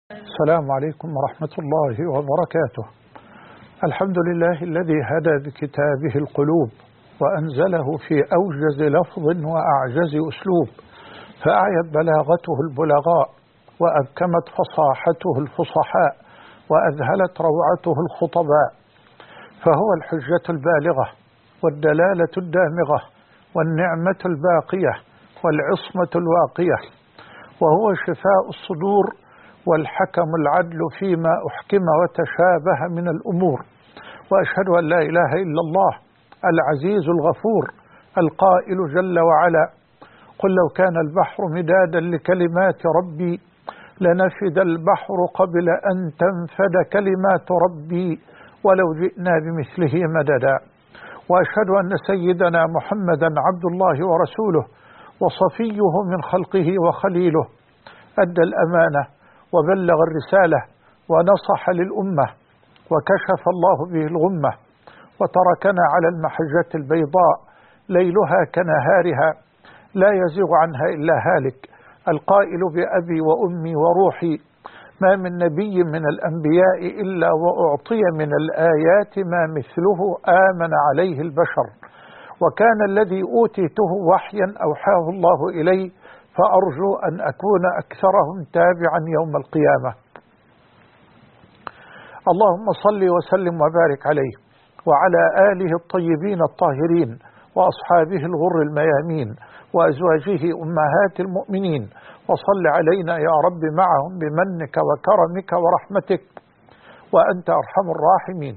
السلام عليكم ورحمة الله وبركاته. الحمد لله الذي هدى بكتابه القلوب وأنزله في أوجز لفظ وأعجز أسلوب، فأعيت بلاغته البلغاء وأبكمت فصاحته الفصحاء وأذهلت روعته الخطباء، فهو الحجة البالغة والدلالة الدامغة والنعمة الباقية والعصمة الواقية، وهو شفاء الصدور والحكم العدل فيما أحكم وتشابه من الأمور. وأشهد أن لا إله إلا الله العزيز الغفور القائل جل وعلا: قل لو كان البحر مدادا لكلمات ربي لنفد البحر قبل أن تنفد كلمات ربي ولو جئنا بمثله مددا. وأشهد أن سيدنا محمدا عبد الله ورسوله وصفيه من خلقه وخليله، أدى الأمانة وبلغ الرسالة ونصح للأمة وكشف الله به الغمة، وتركنا على المحجة البيضاء ليلها كنهارها لا يزيغ عنها إلا هالك، القائل بأبي وأمي وروحي: ما من نبي من الأنبياء إلا وأعطي من الآيات ما مثله آمن عليه البشر، وكان الذي أوتيته وحيا أوحاه الله إلي، فأرجو أن أكون أكثرهم تابعا يوم القيامة. اللهم صل وسلم وبارك عليه وعلى آله الطيبين الطاهرين وأصحابه الغر الميامين وأزواجه أمهات المؤمنين، وصل علينا يا رب معهم بمنك وكرمك ورحمتك وأنت أرحم الراحمين.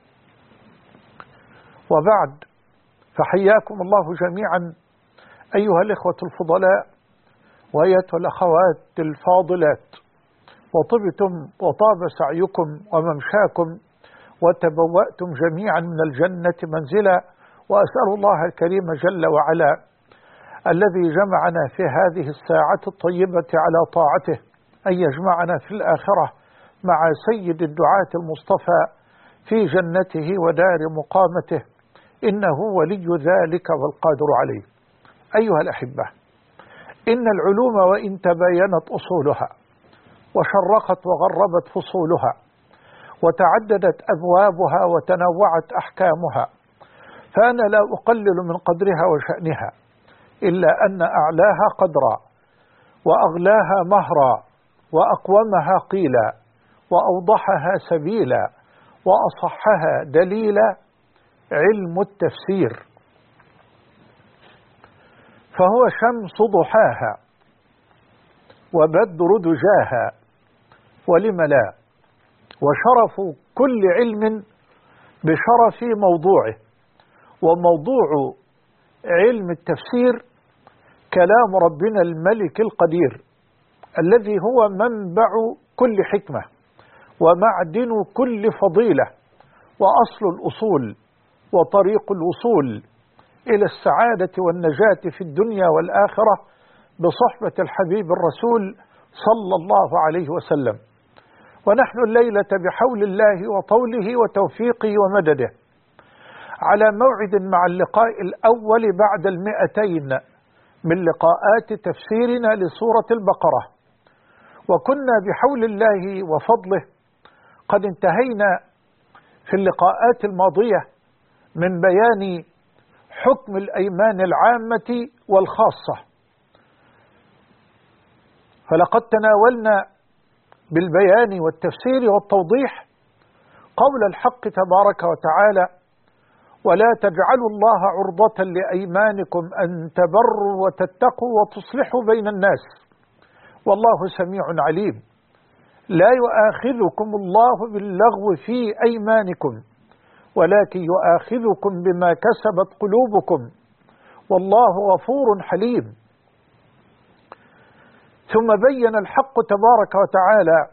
وبعد، فحياكم الله جميعا أيها الإخوة الفضلاء وأيتها الأخوات الفاضلات، وطبتم وطاب سعيكم وممشاكم وتبوأتم جميعا من الجنة منزلا، وأسأل الله الكريم جل وعلا الذي جمعنا في هذه الساعة الطيبة على طاعته أن يجمعنا في الآخرة مع سيد الدعاة المصطفى في جنته ودار مقامته، إنه ولي ذلك والقادر عليه. أيها الأحبة، إن العلوم وإن تباينت أصولها وشرقت وغربت فصولها وتعددت أبوابها وتنوعت أحكامها، فأنا لا أقلل من قدرها وشأنها، إلا أن أعلاها قدرا وأغلاها مهرا وأقومها قيلا وأوضحها سبيلا وأصحها دليلا علم التفسير، فهو شمس ضحاها وبدر دجاها ولم لا، وشرف كل علم بشرف موضوعه. وموضوع علم التفسير كلام ربنا الملك القدير الذي هو منبع كل حكمة ومعدن كل فضيلة وأصل الأصول وطريق الوصول إلى السعادة والنجاة في الدنيا والآخرة بصحبة الحبيب الرسول صلى الله عليه وسلم. ونحن الليلة بحول الله وطوله وتوفيقه ومدده على موعد مع اللقاء الأول بعد 200 من لقاءات تفسيرنا لسورة البقرة، وكنا بحول الله وفضله قد انتهينا في اللقاءات الماضية من بيان حكم الأيمان العامة والخاصة، فلقد تناولنا بالبيان والتفسير والتوضيح قول الحق تبارك وتعالى: ولا تجعلوا الله عرضة لأيمانكم أن تبروا وتتقوا وتصلحوا بين الناس والله سميع عليم. لا يؤاخذكم الله باللغو في أيمانكم ولكن يؤاخذكم بما كسبت قلوبكم والله غفور حليم. ثم بين الحق تبارك وتعالى: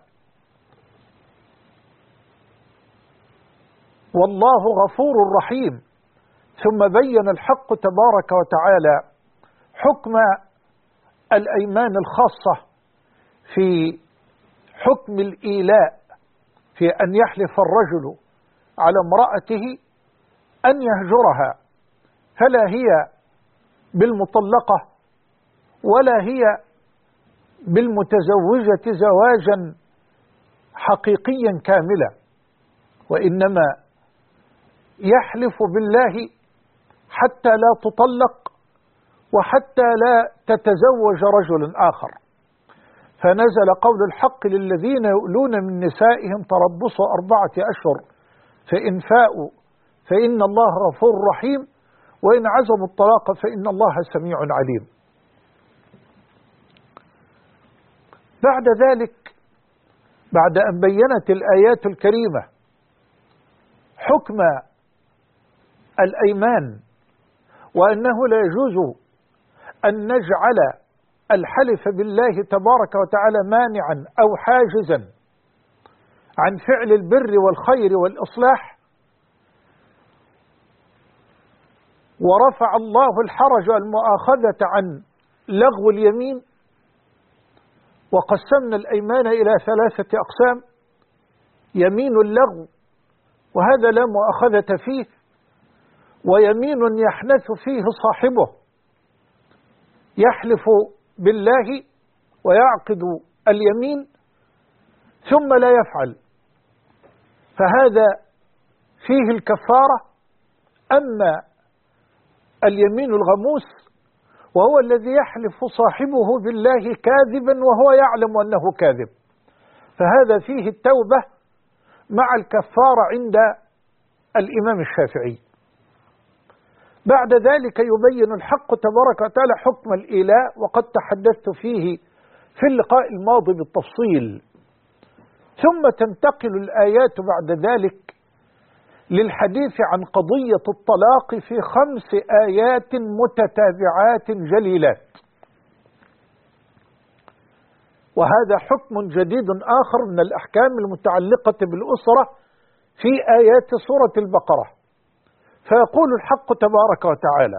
والله غفور رحيم. ثم بين الحق تبارك وتعالى حكم الأيمان الخاصة في حكم الإيلاء، في أن يحلف الرجل على امرأته أن يهجرها، فلا هي بالمطلقة ولا هي بالمتزوجة زواجا حقيقيا كاملا، وإنما يحلف بالله حتى لا تطلق وحتى لا تتزوج رجل آخر. فنزل قول الحق للذين يؤلون من نسائهم تربص 4 أشهر فإن فاءوا فإن الله غفور رحيم وإن عزموا الطلاق فإن الله سميع عليم. بعد ذلك، بعد أن بينت الآيات الكريمة حكم الأيمان وأنه لا يجوز أن نجعل الحلف بالله تبارك وتعالى مانعا أو حاجزا عن فعل البر والخير والإصلاح، ورفع الله الحرج والمؤاخذة عن لغو اليمين، وقسمنا الأيمان إلى 3 أقسام: يمين اللغو وهذا لا مؤاخذة فيه، ويمين يحنث فيه صاحبه يحلف بالله ويعقد اليمين ثم لا يفعل، فهذا فيه الكفارة. أما اليمين الغموس وهو الذي يحلف صاحبه بالله كاذبا وهو يعلم أنه كاذب، فهذا فيه التوبة مع الكفارة عند الإمام الشافعي. بعد ذلك يبين الحق تبارك وتعالى حكم الإيلاء، وقد تحدثت فيه في اللقاء الماضي بالتفصيل. ثم تنتقل الآيات بعد ذلك للحديث عن قضية الطلاق في 5 آيات متتابعات جليلات، وهذا حكم جديد آخر من الأحكام المتعلقة بالأسرة في آيات سورة البقرة. فيقول الحق تبارك وتعالى: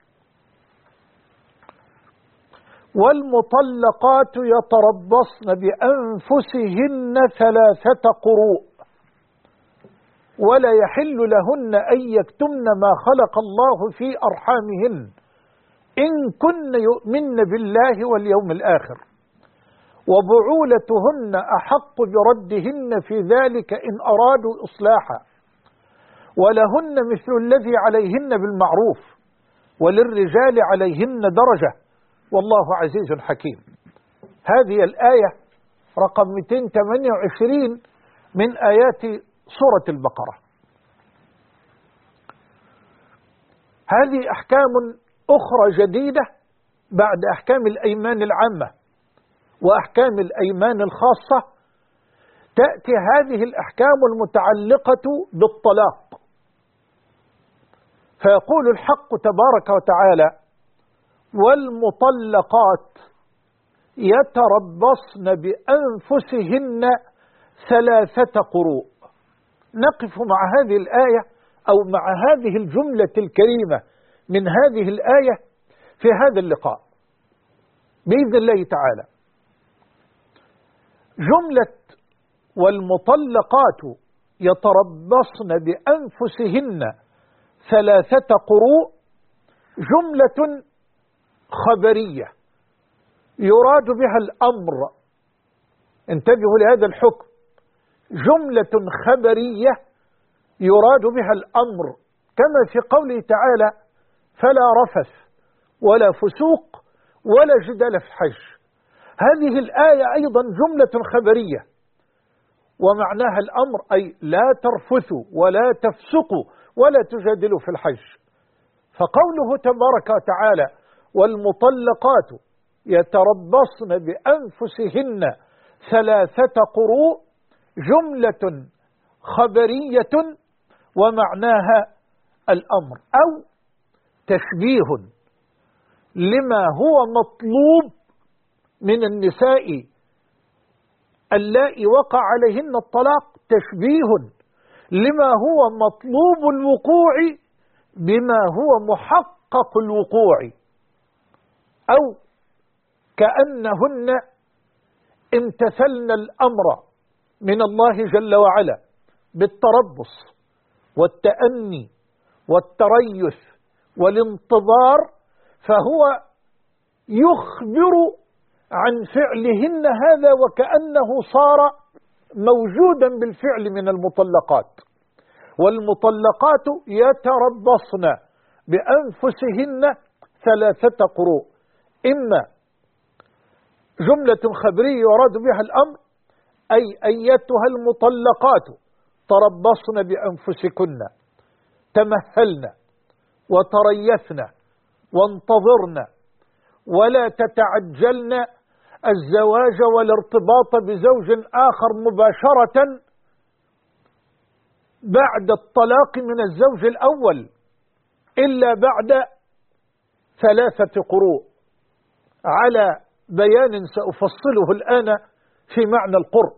والمطلقات يتربصن بأنفسهن 3 قروء ولا يحل لهن أن يكتمن ما خلق الله في أرحامهن إن كن يؤمن بالله واليوم الآخر وبعولتهن أحق بردهن في ذلك إن أرادوا إصلاحا ولهن مثل الذي عليهن بالمعروف وللرجال عليهن درجة والله عزيز حكيم. هذه الآية رقم 228 من آيات سورة البقرة. هذه أحكام أخرى جديدة بعد أحكام الأيمان العامة وأحكام الأيمان الخاصة. تأتي هذه الأحكام المتعلقة بالطلاق، فيقول الحق تبارك وتعالى: والمطلقات يتربصن بأنفسهن 3 قروء. نقف مع هذه الآية أو مع هذه الجملة الكريمة من هذه الآية في هذا اللقاء بإذن الله تعالى. جملة والمطلقات يتربصن بأنفسهن 3 قروء جملة خبرية يراد بها الأمر. انتبهوا لهذا الحكم، جملة خبرية يراد بها الأمر، كما في قوله تعالى: فلا رفث ولا فسوق ولا جدال في الحج. هذه الآية أيضا جملة خبرية ومعناها الأمر، أي لا ترفثوا ولا تفسقوا ولا تجادلوا في الحج. فقوله تبارك وتعالى: والمطلقات يتربصن بأنفسهن 3 قروء جملة خبرية ومعناها الأمر، أو تشبيه لما هو مطلوب من النساء اللائي وقع عليهن الطلاق، تشبيه لما هو مطلوب الوقوع بما هو محقق الوقوع، أو كأنهن امتثلن الأمر من الله جل وعلا بالتربص والتأني والتريث والانتظار، فهو يخبر عن فعلهن هذا وكأنه صار موجودا بالفعل من المطلقات، والمطلقات يتربصن بأنفسهن 3 قروء، إما جملة خبرية يراد بها الأمر، أي أيتها المطلقات تربصن بأنفسكن، تمهلن وتريثن وانتظرن، ولا تتعجلن الزواج والارتباط بزوج آخر مباشرة بعد الطلاق من الزوج الأول، إلا بعد 3 قروء، على بيان سأفصله الآن في معنى القرء.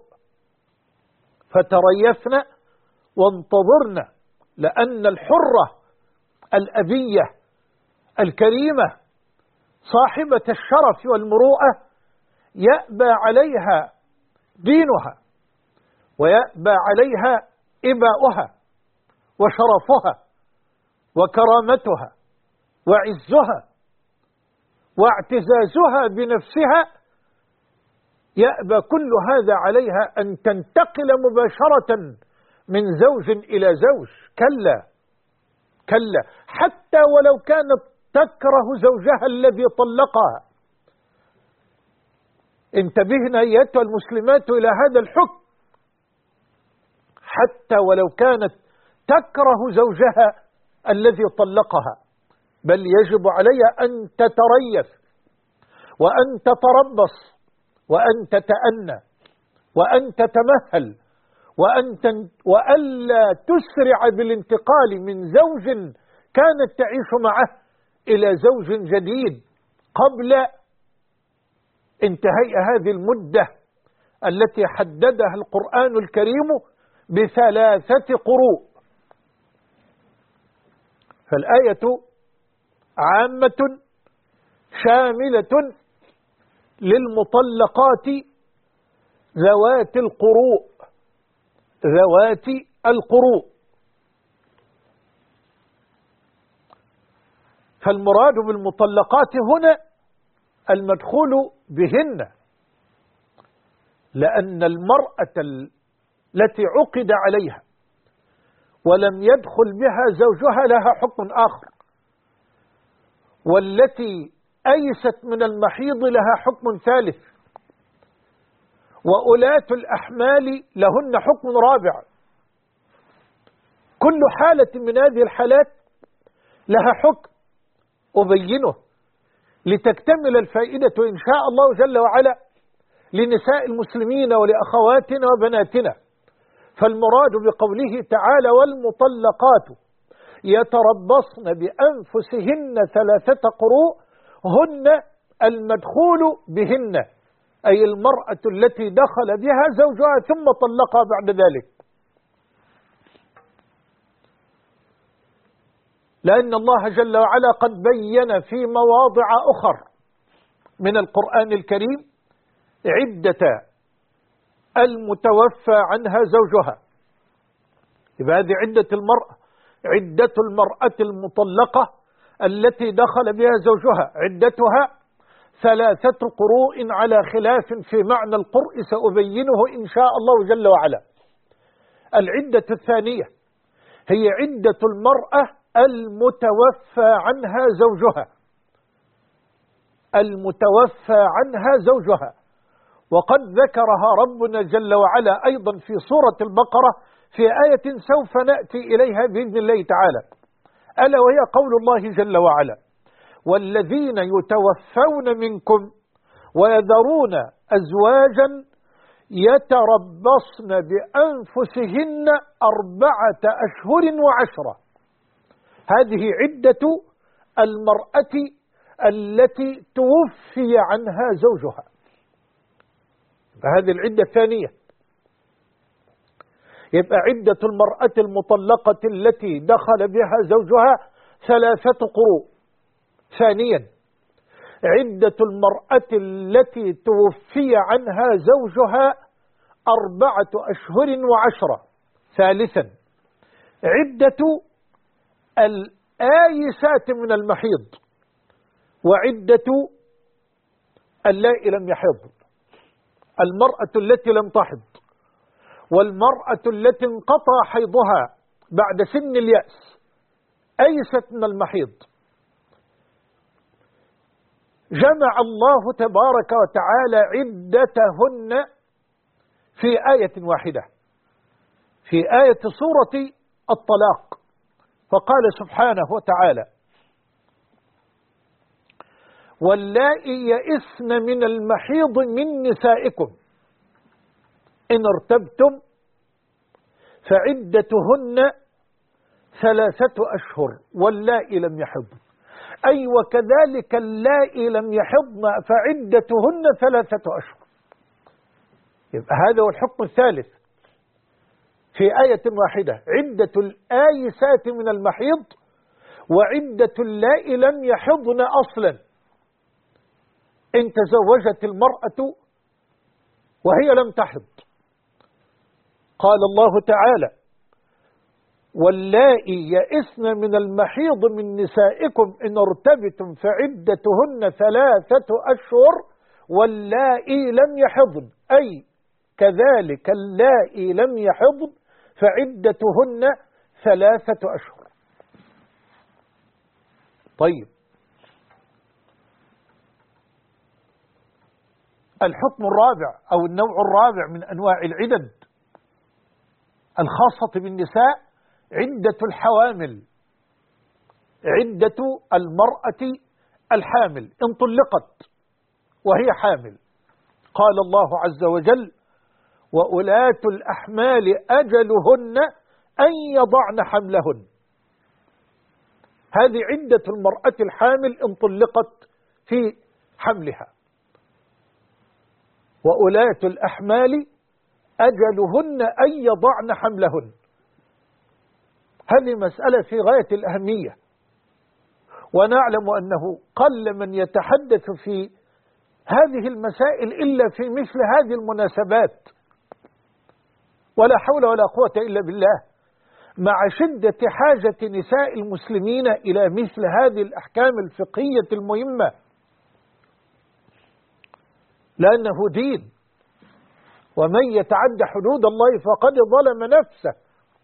فتريثن وانتظرن، لأن الحرة الأبية الكريمة صاحبة الشرف والمروءة يأبى عليها دينها، ويأبى عليها إباؤها وشرفها وكرامتها وعزها واعتزازها بنفسها، يأبى كل هذا عليها أن تنتقل مباشرة من زوج إلى زوج. كلا كلا، حتى ولو كانت تكره زوجها الذي طلقها. انتبهنا أيتها المسلمات إلى هذا الحكم، حتى ولو كانت تكره زوجها الذي طلقها، بل يجب عليها أن تتريث وأن تتربص وأن تتأنى وأن تتمهل وألا تسرع بالانتقال من زوج كانت تعيش معه إلى زوج جديد قبل انتهاء هذه المدة التي حددها القرآن الكريم ب3 قروء. فالآية عامة شاملة للمطلقات ذوات القروء، ذوات القروء. فالمراد بالمطلقات هنا المدخول بهن، لأن المرأة التي عقد عليها ولم يدخل بها زوجها لها حكم آخر، والتي أيست من المحيض لها حكم ثالث، وأولاة الأحمال لهن حكم رابع. كل حالة من هذه الحالات لها حكم أبينه لتكتمل الفائدة إن شاء الله جل وعلا لنساء المسلمين ولأخواتنا وبناتنا. فالمراد بقوله تعالى والمطلقات يتربصن بأنفسهن 3 قروء هن المدخول بهن، أي المرأة التي دخل بها زوجها ثم طلقها بعد ذلك. لأن الله جل وعلا قد بين في مواضع أخر من القرآن الكريم عدة المتوفى عنها زوجها. يبقى هذه عدة المرأة، عدة المرأة المطلقة التي دخل بها زوجها عدتها 3 قروء على خلاف في معنى القرء سأبينه إن شاء الله جل وعلا. العدة الثانية هي عدة المرأة المتوفى عنها زوجها، المتوفى عنها زوجها، وقد ذكرها ربنا جل وعلا أيضا في سورة البقرة في آية سوف نأتي إليها بإذن الله تعالى، ألا وهي قول الله جل وعلا والذين يتوفون منكم ويذرون أزواجا يتربصن بأنفسهن 4 أشهر و10. هذه عدة المرأة التي توفي عنها زوجها، فهذه العدة الثانية. يبقى عدة المرأة المطلقة التي دخل بها زوجها 3 قروء. ثانيا عدة المرأة التي توفي عنها زوجها 4 أشهر و10. ثالثا عدة الآيسات من المحيض، وعدة اللائي لم يحض، المرأة التي لم تحض والمرأة التي انقطع حيضها بعد سن اليأس أيست من المحيض، جمع الله تبارك وتعالى عدتهن في آية واحدة، في آية سورة الطلاق، فقال سبحانه وتعالى: واللائي يئسن من المحيض من نسائكم إن ارتبتم فعدتهن 3 أشهر واللائي لم يحضن، أي وكذلك اللائي لم يحضن فعدتهن 3 أشهر. يبقى هذا هو الحكم الثالث في آية واحدة: عدة الآيسات من المحيض وعدة اللائي لم يحضن أصلا. إن تزوجت المرأة وهي لم تحض، قال الله تعالى: واللائي يئسن من المحيض من نسائكم إن ارتبتم فعدتهن 3 أشهر واللائي لم يحضن، أي كذلك اللائي لم يحضن فعدتهن 3 أشهر. طيب، الحكم الرابع أو النوع الرابع من أنواع العدد الخاصة بالنساء عدة الحوامل، عدة المرأة الحامل إن طلقت وهي حامل. قال الله عز وجل: وأولاة الأحمال أجلهن أن يضعن حملهن. هذه عدة المرأة الحامل إن طلقت في حملها. وأولاة الأحمال أجلهن أن يضعن حملهن. هذه مسألة في غاية الأهمية، ونعلم أنه قل من يتحدث في هذه المسائل إلا في مثل هذه المناسبات، ولا حول ولا قوة إلا بالله، مع شدة حاجة نساء المسلمين إلى مثل هذه الأحكام الفقهية المهمة، لأنه دين، ومن يتعد حدود الله فقد ظلم نفسه.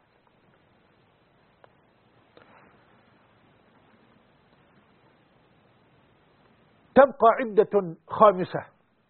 تبقى عدة خامسة،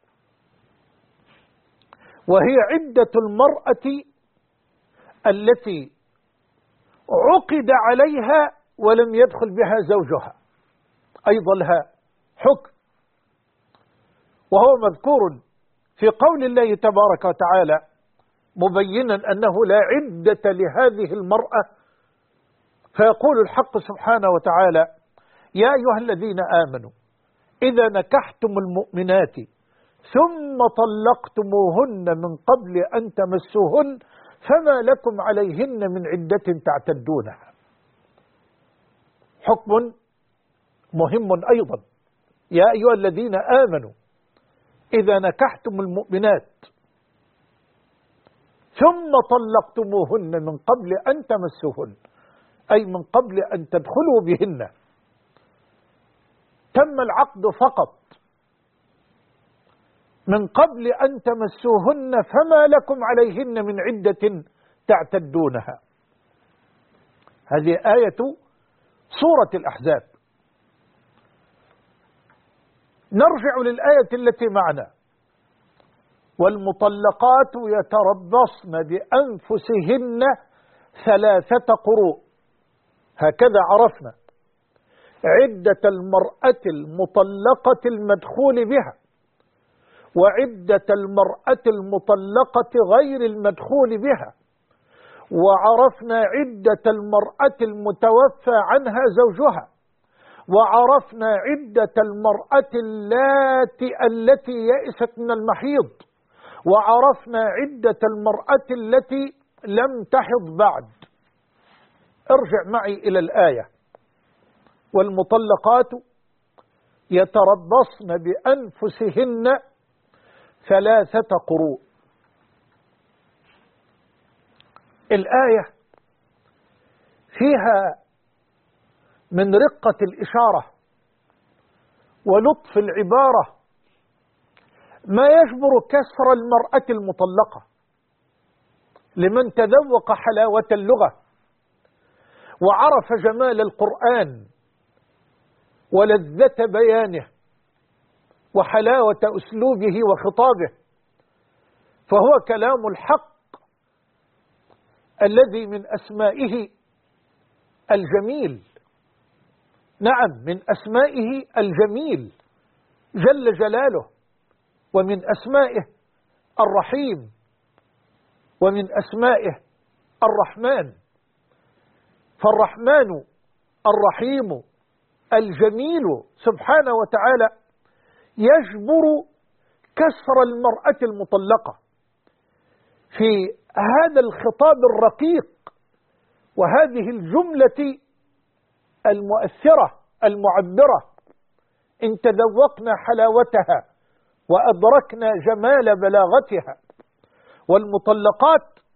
وهي عدة المرأة التي عقد عليها ولم يدخل بها زوجها، أيضا لها حكم، وهو مذكور في قول الله تبارك وتعالى مبينا أنه لا عدة لهذه المرأة، فيقول الحق سبحانه وتعالى: يا أيها الذين آمنوا إذا نكحتم المؤمنات ثم طلقتموهن من قبل أن تمسوهن فما لكم عليهن من عدة تعتدونها. حكم مهم أيضا: يا أيها الذين آمنوا إذا نكحتم المؤمنات ثم طلقتموهن من قبل أن تمسوهن، أي من قبل أن تدخلوا بهن، تم العقد فقط من قبل أن تمسوهن فما لكم عليهن من عدة تعتدونها. هذه آية سورة الأحزاب. نرجع للآية التي معنا: والمطلقات يتربصن بأنفسهن 3 قروء. هكذا عرفنا عدة المرأة المطلقة المدخول بها، وعدة المرأة المطلقة غير المدخول بها، وعرفنا عدة المرأة المتوفى عنها زوجها، وعرفنا عدة المرأة التي يئست من المحيض، وعرفنا عدة المرأة التي لم تحض بعد. ارجع معي إلى الآية: والمطلقات يتربصن بأنفسهن 3 قروء. الآية فيها من رقة الإشارة ولطف العبارة ما يجبر كسر المرأة المطلقة، لمن تذوق حلاوة اللغة وعرف جمال القرآن ولذة بيانه وحلاوة أسلوبه وخطابه، فهو كلام الحق الذي من أسمائه الجميل. نعم، من أسمائه الجميل جل جلاله، ومن أسمائه الرحيم، ومن أسمائه الرحمن. فالرحمن الرحيم الجميل سبحانه وتعالى يجبر كسر المرأة المطلقة في هذا الخطاب الرقيق وهذه الجملة المؤثرة المعبرة: إن تذوقنا حلاوتها وأدركنا جمال بلاغتها. والمطلقات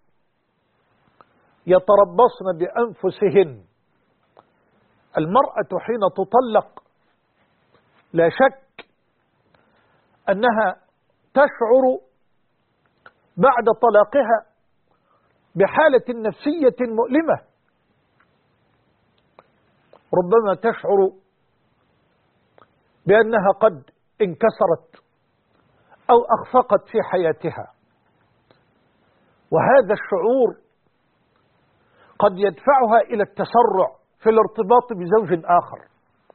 يتربصن بأنفسهن. المرأة حين تطلق لا شك أنها تشعر بعد طلاقها بحالة نفسية مؤلمة، ربما تشعر بأنها قد انكسرت أو أخفقت في حياتها، وهذا الشعور قد يدفعها إلى التسرع في الارتباط بزوج آخر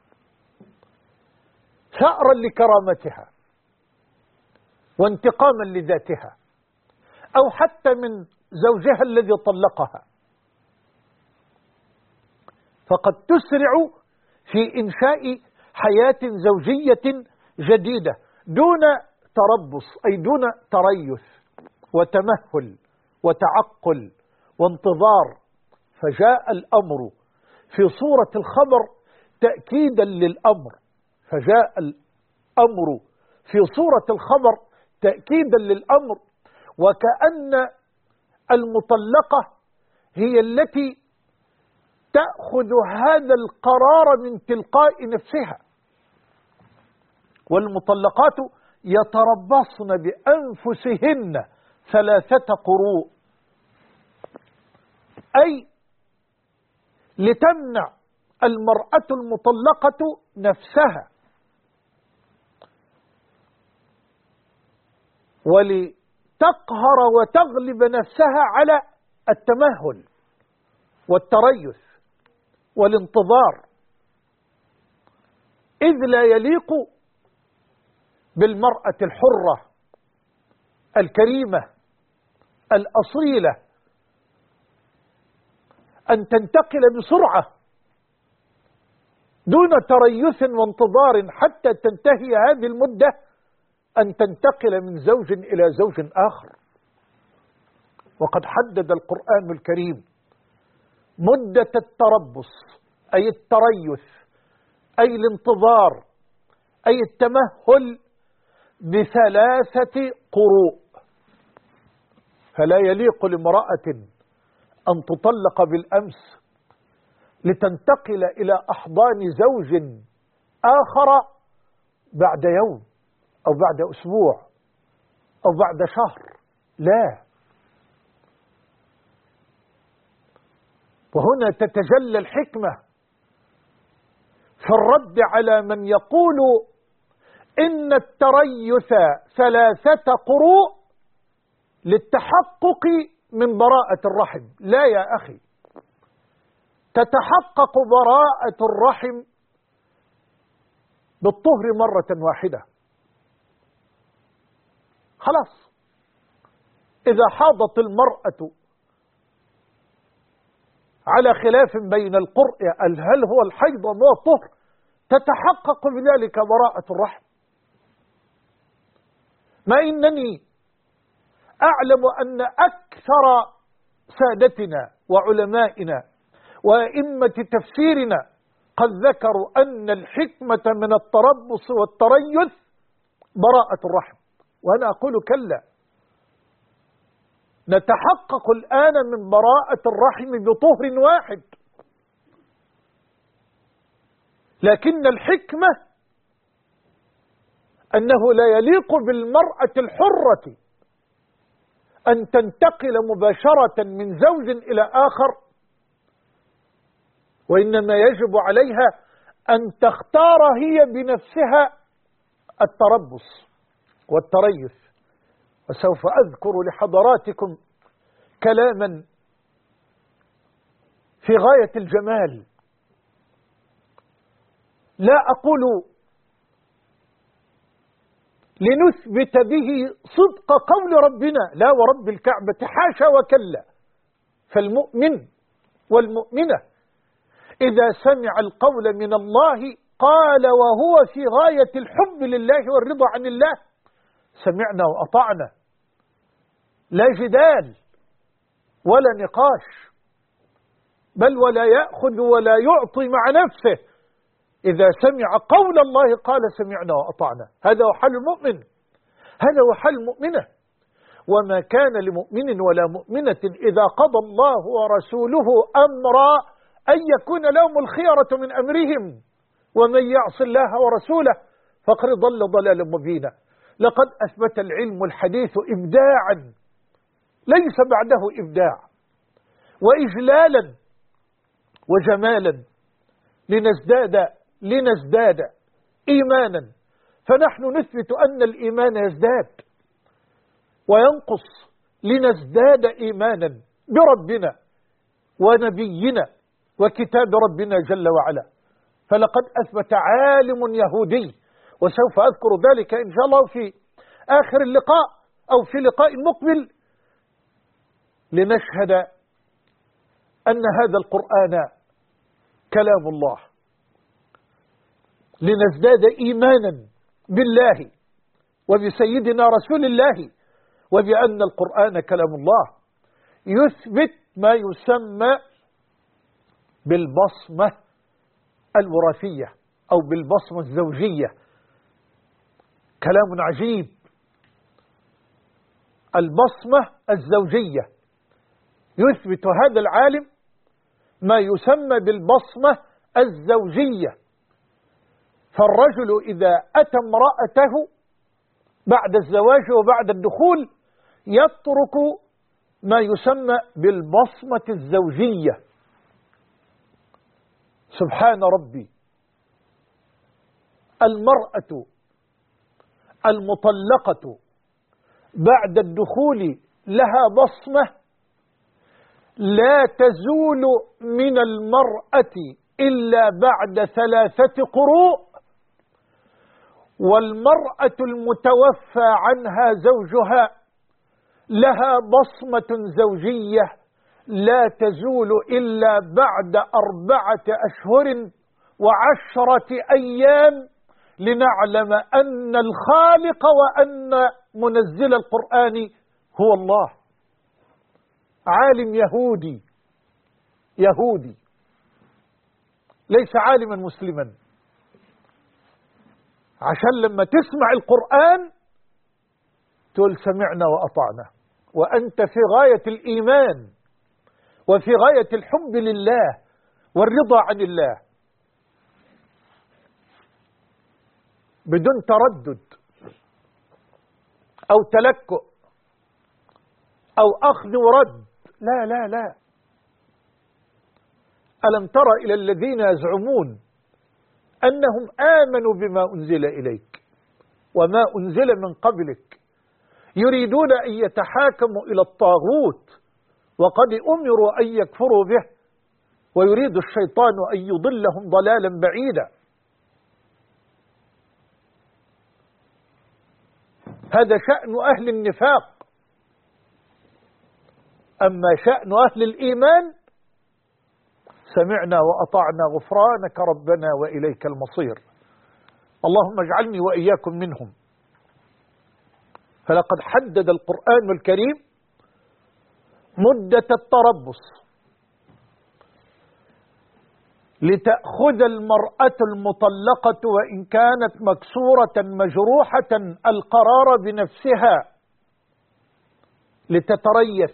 ثأرا لكرامتها وانتقاما لذاتها، أو حتى من زوجها الذي طلقها، فقد تسرع في إنشاء حياة زوجية جديدة دون تربص، أي دون تريث وتمهل وتعقل وانتظار. فجاء الأمر في صورة الخبر تأكيدا للأمر، فجاء الأمر في صورة الخبر تأكيدا للأمر، وكأن المطلقة هي التي تأخذ هذا القرار من تلقاء نفسها. والمطلقات يتربصن بأنفسهن 3 قروء، أي لتمنع المرأة المطلقة نفسها ولتقهر وتغلب نفسها على التمهل والتريث والانتظار، إذ لا يليق بالمرأة الحرة الكريمة الأصيلة أن تنتقل بسرعة دون تريث وانتظار حتى تنتهي هذه المدة، أن تنتقل من زوج إلى زوج آخر. وقد حدد القرآن الكريم مدة التربص، أي التريث، أي الانتظار، أي التمهل، ب3 قروء. فلا يليق لامرأة أن تطلق بالأمس لتنتقل إلى أحضان زوج آخر بعد يوم أو بعد أسبوع أو بعد شهر، لا. وهنا تتجلى الحكمة في الرد على من يقول إن التريث 3 قروء للتحقق من براءة الرحم. لا يا أخي، تتحقق براءة الرحم بالطهر مرة واحدة. خلاص، إذا حاضت المرأة على خلاف بين القرء هل هو الحيض أم هو الطهر، تتحقق بذلك براءة الرحم. ما إنني أعلم أن أكثر سادتنا وعلمائنا وأئمة تفسيرنا قد ذكروا أن الحكمة من التربص والتريث براءة الرحم، وأنا أقول كلا، نتحقق الآن من براءة الرحم بطهر واحد، لكن الحكمة أنه لا يليق بالمرأة الحرة أن تنتقل مباشرة من زوج إلى آخر، وإنما يجب عليها أن تختار هي بنفسها التربص والتريث. وسوف أذكر لحضراتكم كلاما في غاية الجمال، لا أقول لنثبت به صدق قول ربنا، لا ورب الكعبة، حاشا وكلا. فالمؤمن والمؤمنة إذا سمع القول من الله قال وهو في غاية الحب لله والرضا عن الله: سمعنا وأطعنا، لا جدال ولا نقاش، بل ولا يأخذ ولا يعطي مع نفسه. إذا سمع قول الله قال سمعنا وأطعنا. هذا هو حال المؤمن، هذا هو حال المؤمنة. وما كان لمؤمن ولا مؤمنة إذا قضى الله ورسوله أمرا أن يكون لهم الخيرة من أمرهم، ومن يعص الله ورسوله فقد ضل ضلالا مبينا. لقد أثبت العلم الحديث إبداعا ليس بعده إبداع، وإجلالا وجمالا، لنزداد إيمانا. فنحن نثبت أن الإيمان يزداد وينقص، لنزداد إيمانا بربنا ونبينا وكتاب ربنا جل وعلا. فلقد أثبت عالم يهودي، وسوف أذكر ذلك إن شاء الله في آخر اللقاء أو في لقاء مقبل، لنشهد أن هذا القرآن كلام الله، لنزداد إيمانا بالله وبسيدنا رسول الله وبأن القرآن كلام الله. يثبت ما يسمى بالبصمة الوراثية أو بالبصمة الزوجية. كلام عجيب. البصمة الزوجية يثبت هذا العالم ما يسمى بالبصمة الزوجية. فالرجل إذا أتى امرأته بعد الزواج وبعد الدخول يترك ما يسمى بالبصمة الزوجية. سبحان ربي. المرأة المطلقة بعد الدخول لها بصمة لا تزول من المرأة إلا بعد 3 قروء، والمرأة المتوفى عنها زوجها لها بصمة زوجية لا تزول إلا بعد 4 أشهر و10 أيام، لنعلم أن الخالق وأن منزل القرآن هو الله. عالم يهودي ليس عالما مسلما، عشان لما تسمع القرآن تقول سمعنا وأطعنا، وأنت في غاية الإيمان وفي غاية الحب لله والرضا عن الله، بدون تردد أو تلكؤ أو أخذ ورد. لا لا لا. ألم تر إلى الذين يزعمون أنهم آمنوا بما أنزل إليك وما أنزل من قبلك، يريدون أن يتحاكموا إلى الطاغوت وقد أمروا أن يكفروا به، ويريد الشيطان أن يضلهم ضلالا بعيدا. هذا شأن أهل النفاق. أما شأن أهل الإيمان سمعنا وأطعنا غفرانك ربنا وإليك المصير. اللهم اجعلني وإياكم منهم. فلقد حدد القرآن الكريم مدة التربص لتأخذ المرأة المطلقة وإن كانت مكسورة مجروحة القرار بنفسها، لتتريث،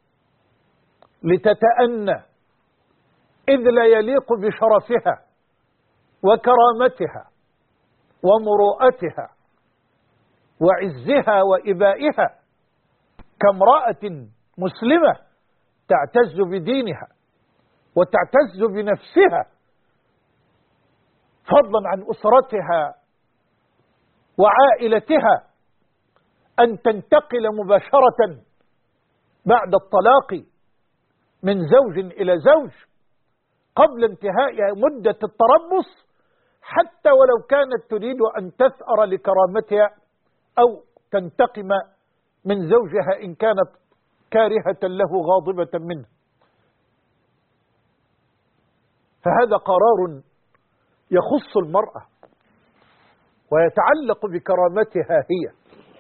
لتتأنى، إذ لا يليق بشرفها وكرامتها ومروءتها وعزها وإبائها كامرأة مسلمة تعتز بدينها وتعتز بنفسها، فضلا عن أسرتها وعائلتها، أن تنتقل مباشرة بعد الطلاق من زوج إلى زوج قبل انتهاء مدة التربص، حتى ولو كانت تريد أن تثأر لكرامتها أو تنتقم من زوجها إن كانت كارهة له غاضبة منه. فهذا قرار يخص المرأة ويتعلق بكرامتها هي،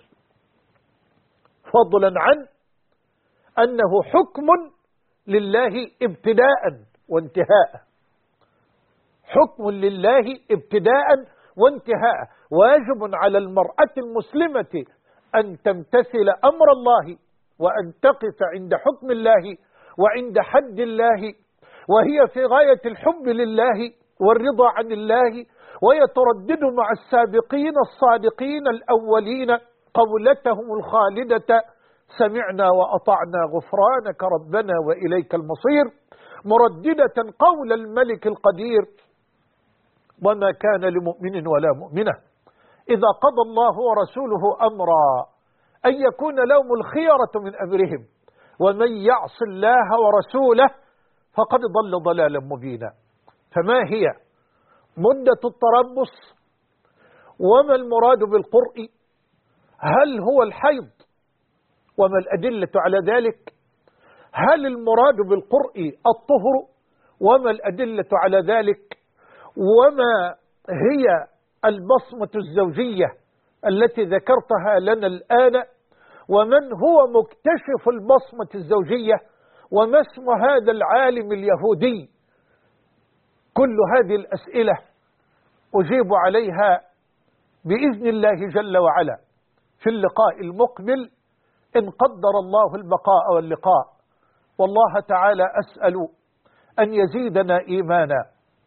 فضلا عن أنه حكم لله ابتداء وانتهاء، حكم لله ابتداء وانتهاء. واجب على المرأة المسلمة أن تمتثل أمر الله وأن تقف عند حكم الله وعند حد الله، وهي في غاية الحب لله والرضا عن الله، ويتردد مع السابقين الصادقين الأولين قولتهم الخالدة: سمعنا وأطعنا غفرانك ربنا وإليك المصير، مرددة قول الملك القدير: وما كان لمؤمن ولا مؤمنة إذا قضى الله ورسوله أمرا أن يكون لهم الخيرة من أمرهم ومن يعص الله ورسوله فقد ضل ضلالا مبينا. فما هي مدة التربص؟ وما المراد بالقرء؟ هل هو الحيض؟ وما الأدلة على ذلك؟ هل المراد بالقرء الطهر؟ وما الأدلة على ذلك؟ وما هي البصمة الزوجية التي ذكرتها لنا الآن؟ ومن هو مكتشف البصمة الزوجية؟ وما اسم هذا العالم اليهودي؟ كل هذه الأسئلة أجيب عليها بإذن الله جل وعلا في اللقاء المقبل إن قدر الله البقاء واللقاء. والله تعالى أسأل أن يزيدنا إيمانا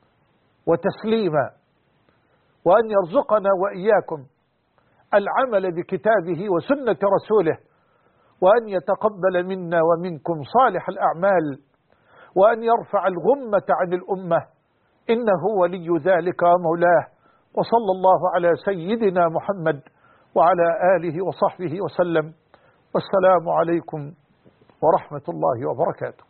وتسليما، وأن يرزقنا وإياكم العمل بكتابه وسنة رسوله، وأن يتقبل منا ومنكم صالح الأعمال، وأن يرفع الغمة عن الأمة، إنه ولي ذلك مولاه. وصلى الله على سيدنا محمد وعلى آله وصحبه وسلم، والسلام عليكم ورحمة الله وبركاته.